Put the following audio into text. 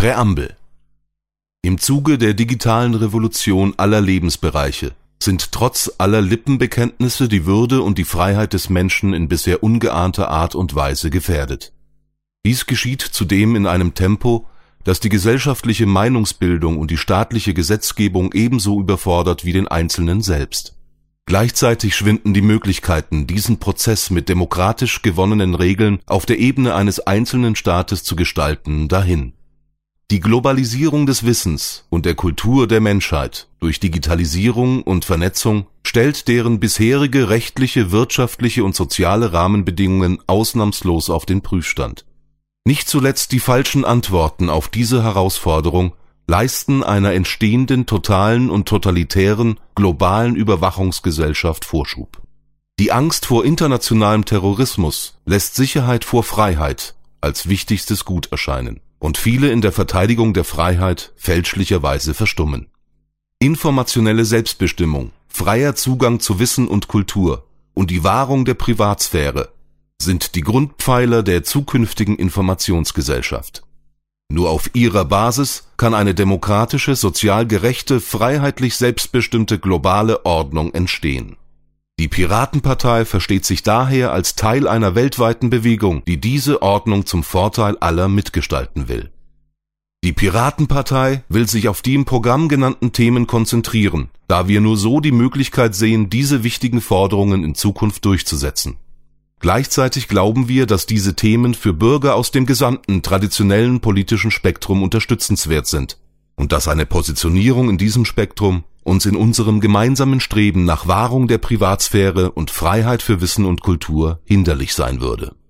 Präambel. Im Zuge der digitalen Revolution aller Lebensbereiche sind trotz aller Lippenbekenntnisse die Würde und die Freiheit des Menschen in bisher ungeahnter Art und Weise gefährdet. Dies geschieht zudem in einem Tempo, das die gesellschaftliche Meinungsbildung und die staatliche Gesetzgebung ebenso überfordert wie den Einzelnen selbst. Gleichzeitig schwinden die Möglichkeiten, diesen Prozess mit demokratisch gewonnenen Regeln auf der Ebene eines einzelnen Staates zu gestalten, dahin. Die Globalisierung des Wissens und der Kultur der Menschheit durch Digitalisierung und Vernetzung stellt deren bisherige rechtliche, wirtschaftliche und soziale Rahmenbedingungen ausnahmslos auf den Prüfstand. Nicht zuletzt die falschen Antworten auf diese Herausforderung leisten einer entstehenden totalen und totalitären globalen Überwachungsgesellschaft Vorschub. Die Angst vor internationalem Terrorismus lässt Sicherheit vor Freiheit als wichtigstes Gut erscheinen und viele in der Verteidigung der Freiheit fälschlicherweise verstummen. Informationelle Selbstbestimmung, freier Zugang zu Wissen und Kultur und die Wahrung der Privatsphäre sind die Grundpfeiler der zukünftigen Informationsgesellschaft. Nur auf ihrer Basis kann eine demokratische, sozial gerechte, freiheitlich selbstbestimmte globale Ordnung entstehen. Die Piratenpartei versteht sich daher als Teil einer weltweiten Bewegung, die diese Ordnung zum Vorteil aller mitgestalten will. Die Piratenpartei will sich auf die im Programm genannten Themen konzentrieren, da wir nur so die Möglichkeit sehen, diese wichtigen Forderungen in Zukunft durchzusetzen. Gleichzeitig glauben wir, dass diese Themen für Bürger aus dem gesamten traditionellen politischen Spektrum unterstützenswert sind und dass eine Positionierung in diesem Spektrum uns in unserem gemeinsamen Streben nach Wahrung der Privatsphäre und Freiheit für Wissen und Kultur hinderlich sein würde.